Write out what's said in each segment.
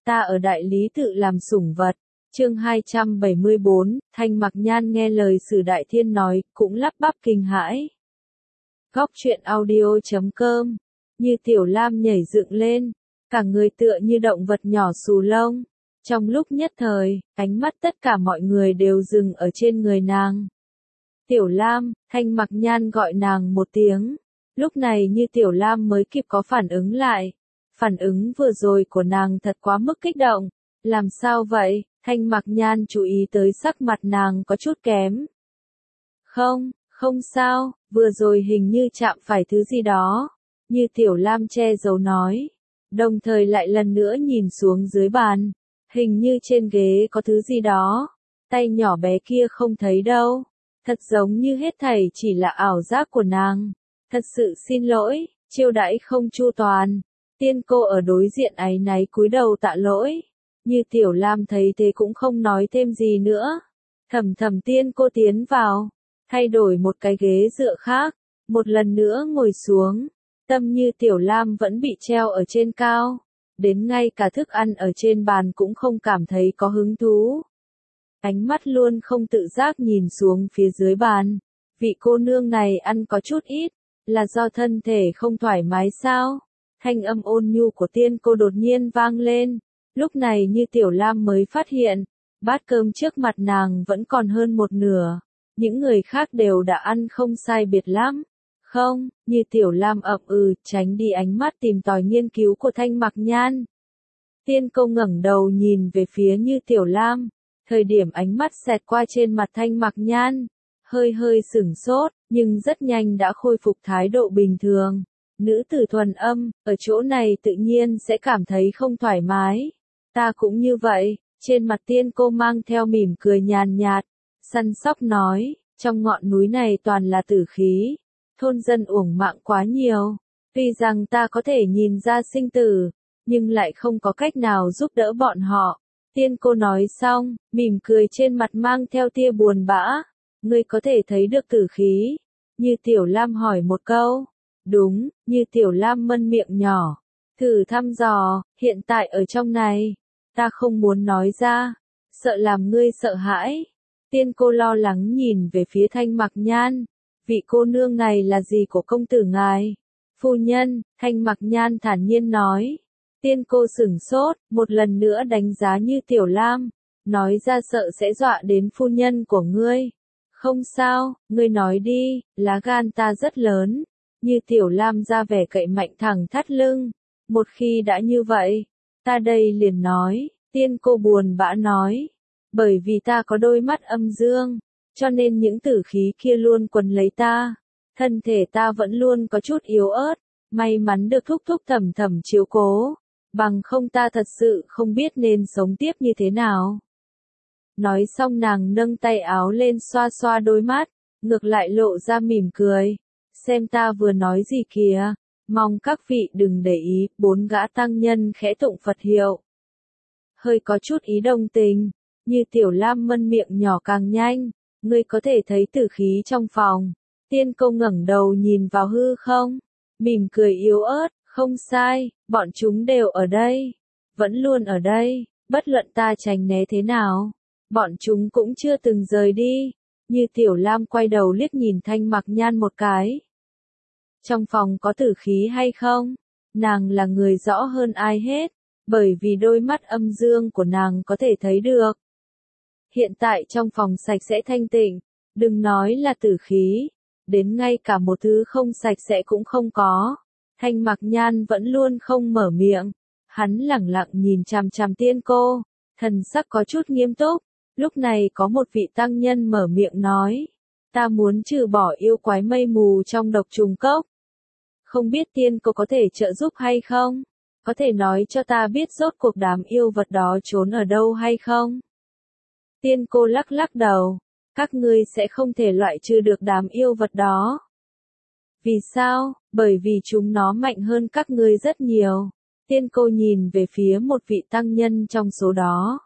ta ở đại lý tự làm sủng vật. Chương 274, Thanh Mặc Nhan nghe lời Sử Đại Thiên nói, cũng lắp bắp kinh hãi. Góc truyện audio.com. Như Tiểu Lam nhảy dựng lên, cả người tựa như động vật nhỏ xù lông. Trong lúc nhất thời, ánh mắt tất cả mọi người đều dừng ở trên người nàng. Tiểu Lam, Thanh Mặc Nhan gọi nàng một tiếng. Lúc này Như Tiểu Lam mới kịp có phản ứng lại. Phản ứng vừa rồi của nàng thật quá mức kích động. Làm sao vậy? Thanh Mặc Nhan chú ý tới sắc mặt nàng có chút kém. Không sao, vừa rồi hình như chạm phải thứ gì đó. Như Tiểu Lam che giấu nói. Đồng thời lại lần nữa nhìn xuống dưới bàn. Hình như trên ghế có thứ gì đó. Tay nhỏ bé kia không thấy đâu. Thật giống như hết thảy chỉ là ảo giác của nàng. Thật sự xin lỗi, chiêu đãi không chu toàn. Tiên cô ở đối diện áy náy cúi đầu tạ lỗi. Như Tiểu Lam thấy thế cũng không nói thêm gì nữa. Thầm tiên cô tiến vào. Thay đổi một cái ghế dựa khác. Một lần nữa ngồi xuống. Tâm Như Tiểu Lam vẫn bị treo ở trên cao. Đến ngay cả thức ăn ở trên bàn cũng không cảm thấy có hứng thú. Ánh mắt luôn không tự giác nhìn xuống phía dưới bàn. Vị cô nương này ăn có chút ít. Là do thân thể không thoải mái sao? Thanh âm ôn nhu của tiên cô đột nhiên vang lên. Lúc này Như Tiểu Lam mới phát hiện. Bát cơm trước mặt nàng vẫn còn hơn một nửa. Những người khác đều đã ăn không sai biệt lắm. Không, Như Tiểu Lam ậm tránh đi ánh mắt tìm tòi nghiên cứu của Thanh Mặc Nhan. Tiên cô ngẩng đầu nhìn về phía Như Tiểu Lam. Thời điểm ánh mắt xẹt qua trên mặt Thanh Mặc Nhan. Hơi sửng sốt, nhưng rất nhanh đã khôi phục thái độ bình thường. Nữ tử thuần âm, ở chỗ này tự nhiên sẽ cảm thấy không thoải mái. Ta cũng như vậy, trên mặt tiên cô mang theo mỉm cười nhàn nhạt. Săn sóc nói, trong ngọn núi này toàn là tử khí. Thôn dân uổng mạng quá nhiều. Tuy rằng ta có thể nhìn ra sinh tử, nhưng lại không có cách nào giúp đỡ bọn họ. Tiên cô nói xong, mỉm cười trên mặt mang theo tia buồn bã. Ngươi có thể thấy được tử khí? Như Tiểu Lam hỏi một câu. Đúng, Như Tiểu Lam mân miệng nhỏ. Thử thăm dò, hiện tại ở trong này. Ta không muốn nói ra. Sợ làm ngươi sợ hãi. Tiên cô lo lắng nhìn về phía Thanh Mặc Nhan. Vị cô nương này là gì của công tử ngài? Phu nhân, Thanh Mặc Nhan thản nhiên nói. Tiên cô sửng sốt, một lần nữa đánh giá Như Tiểu Lam. Nói ra sợ sẽ dọa đến phu nhân của ngươi. Không sao, ngươi nói đi, lá gan ta rất lớn. Như Tiểu Lam ra vẻ cậy mạnh thẳng thắt lưng. Một khi đã như vậy, ta đây liền nói. Tiên cô buồn bã nói. Bởi vì ta có đôi mắt âm dương. Cho nên những tử khí kia luôn quấn lấy ta. Thân thể ta vẫn luôn có chút yếu ớt. May mắn được thúc thầm chiếu cố. Bằng không ta thật sự không biết nên sống tiếp như thế nào. Nói xong nàng nâng tay áo lên xoa xoa đôi mắt. Ngược lại lộ ra mỉm cười. Xem ta vừa nói gì kìa. Mong các vị đừng để ý. 4 gã tăng nhân khẽ tụng Phật hiệu. Hơi có chút ý đồng tình. Như Tiểu Lam mân miệng nhỏ càng nhanh. Ngươi có thể thấy tử khí trong phòng. Tiên cô ngẩng đầu nhìn vào hư không. Mỉm cười yếu ớt, không sai, bọn chúng đều ở đây. Vẫn luôn ở đây, bất luận ta tránh né thế nào. Bọn chúng cũng chưa từng rời đi. Như Tiểu Lam quay đầu liếc nhìn Thanh Mặc Nhan một cái. Trong phòng có tử khí hay không? Nàng là người rõ hơn ai hết. Bởi vì đôi mắt âm dương của nàng có thể thấy được. Hiện tại trong phòng sạch sẽ thanh tịnh, đừng nói là tử khí, đến ngay cả một thứ không sạch sẽ cũng không có. Thanh Mặc Nhan vẫn luôn không mở miệng, hắn lẳng lặng nhìn chằm chằm tiên cô, thần sắc có chút nghiêm túc. Lúc này có một vị tăng nhân mở miệng nói, ta muốn trừ bỏ yêu quái mây mù trong độc trùng cốc. Không biết tiên cô có thể trợ giúp hay không? Có thể nói cho ta biết rốt cuộc đám yêu vật đó trốn ở đâu hay không? Tiên cô lắc đầu. Các ngươi sẽ không thể loại trừ được đám yêu vật đó. Vì sao? Bởi vì chúng nó mạnh hơn các ngươi rất nhiều. Tiên cô nhìn về phía một vị tăng nhân trong số đó.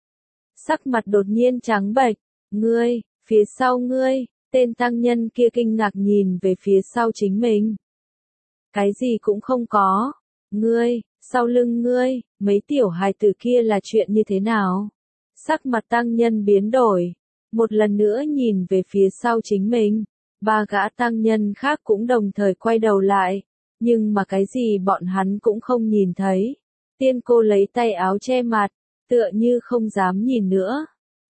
Sắc mặt đột nhiên trắng bệch. Ngươi, phía sau ngươi, tên tăng nhân kia kinh ngạc nhìn về phía sau chính mình. Cái gì cũng không có. Ngươi, Sau lưng ngươi, mấy tiểu hài tử kia là chuyện như thế nào? Sắc mặt tăng nhân biến đổi, một lần nữa nhìn về phía sau chính mình, ba gã tăng nhân khác cũng đồng thời quay đầu lại, nhưng mà cái gì bọn hắn cũng không nhìn thấy. Tiên cô lấy tay áo che mặt, tựa như không dám nhìn nữa.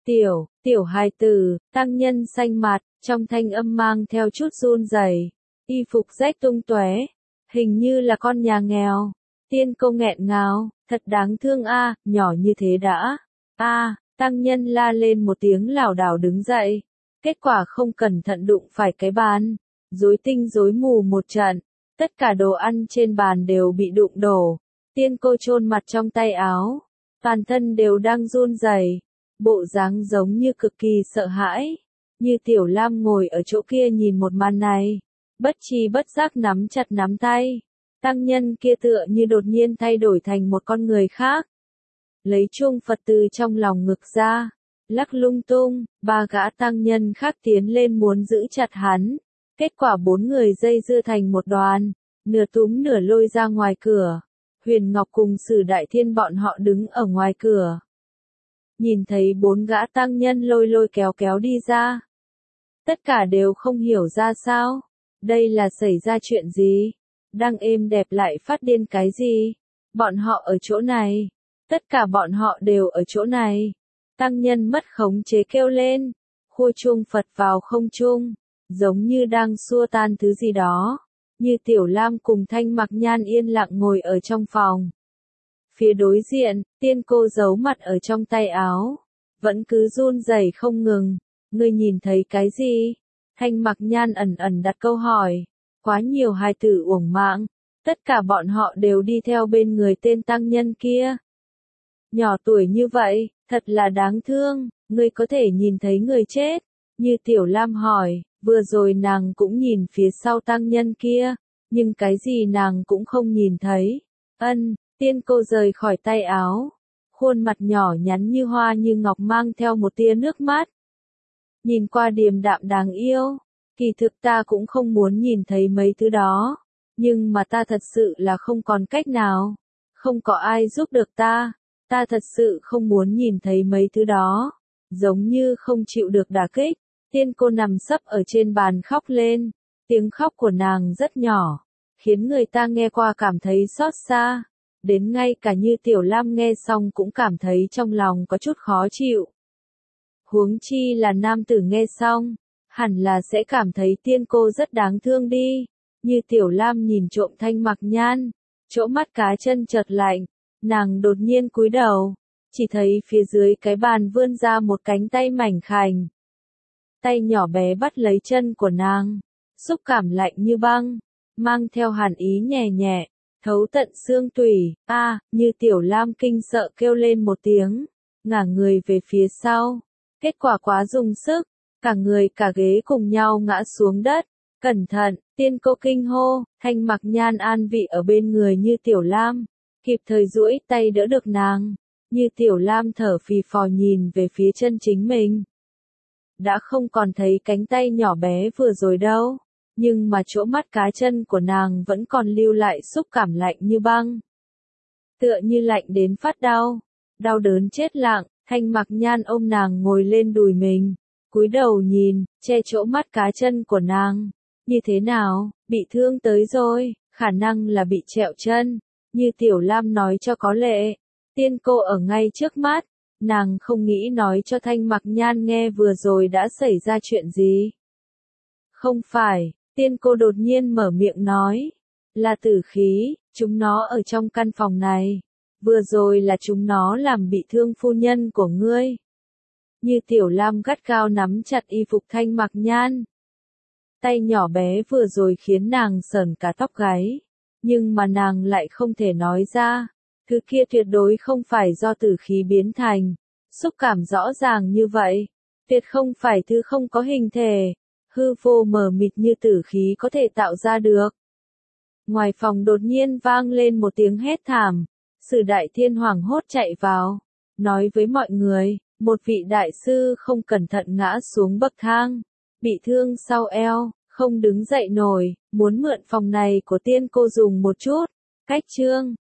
Tiểu hài tử, tăng nhân xanh mặt, trong thanh âm mang theo chút run rẩy, y phục rách tung tóe, hình như là con nhà nghèo. Tiên cô nghẹn ngào, thật đáng thương a, nhỏ như thế đã. Tăng nhân la lên một tiếng lảo đảo đứng dậy. Kết quả không cẩn thận đụng phải cái bàn, rối tinh rối mù một trận. Tất cả đồ ăn trên bàn đều bị đụng đổ. Tiên cô chôn mặt trong tay áo, toàn thân đều đang run rẩy, bộ dáng giống như cực kỳ sợ hãi. Như Tiểu Lam ngồi ở chỗ kia nhìn một màn này, bất tri bất giác nắm chặt nắm tay. Tăng nhân kia tựa như đột nhiên thay đổi thành một con người khác. Lấy chuông Phật từ trong lòng ngực ra, lắc lung tung, ba gã tăng nhân khác tiến lên muốn giữ chặt hắn. Kết quả bốn người dây dưa thành một đoàn, nửa túm nửa lôi ra ngoài cửa. Huyền Ngọc cùng Sử Đại Thiên bọn họ đứng ở ngoài cửa. Nhìn thấy bốn gã tăng nhân lôi lôi kéo kéo đi ra. Tất cả đều không hiểu ra sao. Đây là xảy ra chuyện gì? Đang êm đẹp lại phát điên cái gì? Bọn họ ở chỗ này. Tất cả bọn họ đều ở chỗ này. Tăng nhân mất khống chế kêu lên. Khua chuông Phật vào không trung. Giống như đang xua tan thứ gì đó. Như Tiểu Lam cùng Thanh Mặc Nhan yên lặng ngồi ở trong phòng. Phía đối diện, tiên cô giấu mặt ở trong tay áo. Vẫn cứ run rẩy không ngừng. Ngươi nhìn thấy cái gì? Thanh Mặc Nhan ẩn ẩn đặt câu hỏi. Quá nhiều hài tử uổng mạng. Tất cả bọn họ đều đi theo bên người tên tăng nhân kia. Nhỏ tuổi như vậy, thật là đáng thương. Ngươi có thể nhìn thấy người chết. Như Tiểu Lam hỏi, vừa rồi nàng cũng nhìn phía sau tăng nhân kia. Nhưng cái gì nàng cũng không nhìn thấy. Tiên cô rời khỏi tay áo. Khuôn mặt nhỏ nhắn như hoa như ngọc mang theo một tia nước mắt. Nhìn qua điềm đạm đáng yêu. Kỳ thực ta cũng không muốn nhìn thấy mấy thứ đó. Nhưng mà ta thật sự là không còn cách nào. Không có ai giúp được ta. Ta thật sự không muốn nhìn thấy mấy thứ đó. Giống như không chịu được đả kích. Tiên cô nằm sấp ở trên bàn khóc lên. Tiếng khóc của nàng rất nhỏ. Khiến người ta nghe qua cảm thấy xót xa. Đến ngay cả Như Tiểu Lam nghe xong cũng cảm thấy trong lòng có chút khó chịu. Huống chi là nam tử nghe xong. Hẳn là sẽ cảm thấy tiên cô rất đáng thương đi. Như Tiểu Lam nhìn trộm Thanh Mặc Nhan. Chỗ mắt cá chân chợt lạnh. Nàng đột nhiên cúi đầu. Chỉ thấy phía dưới cái bàn vươn ra một cánh tay mảnh khảnh. Tay nhỏ bé bắt lấy chân của nàng. Xúc cảm lạnh như băng. Mang theo hàn ý nhẹ nhẹ. Thấu tận xương tủy. Như Tiểu Lam kinh sợ kêu lên một tiếng. Ngả người về phía sau. Kết quả quá dùng sức. Cả người cả ghế cùng nhau ngã xuống đất. Cẩn thận, tiên cô kinh hô. Thanh Mặc Nhan an vị ở bên người Như Tiểu Lam. Kịp thời duỗi tay đỡ được nàng. Như Tiểu Lam thở phì phò nhìn về phía chân chính mình. Đã không còn thấy cánh tay nhỏ bé vừa rồi đâu. Nhưng mà chỗ mắt cá chân của nàng vẫn còn lưu lại xúc cảm lạnh như băng. Tựa như lạnh đến phát đau. Đau đớn chết lặng, Thanh Mặc Nhan ôm nàng ngồi lên đùi mình. Cúi đầu nhìn, che chỗ mắt cá chân của nàng. Như thế nào, bị thương tới rồi, khả năng là bị trẹo chân. Như Tiểu Lam nói cho có lệ. Tiên cô ở ngay trước mắt. Nàng không nghĩ nói cho Thanh Mặc Nhan nghe vừa rồi đã xảy ra chuyện gì. Không phải, tiên cô đột nhiên mở miệng nói. Là tử khí, chúng nó ở trong căn phòng này. Vừa rồi là chúng nó làm bị thương phu nhân của ngươi. Như Tiểu Lam gắt gao nắm chặt y phục Thanh Mặc Nhan. Tay nhỏ bé vừa rồi khiến nàng sởn cả tóc gáy. Nhưng mà nàng lại không thể nói ra. Thứ kia tuyệt đối không phải do tử khí biến thành. Xúc cảm rõ ràng như vậy. Tuyệt không phải thứ không có hình thể. Hư vô mờ mịt như tử khí có thể tạo ra được. Ngoài phòng đột nhiên vang lên một tiếng hét thảm. Sử Đại Thiên hoảng hốt chạy vào. Nói với mọi người, một vị đại sư không cẩn thận ngã xuống bậc thang. Bị thương sau eo, không đứng dậy nổi, muốn mượn phòng này của tiên cô dùng một chút. Cách chương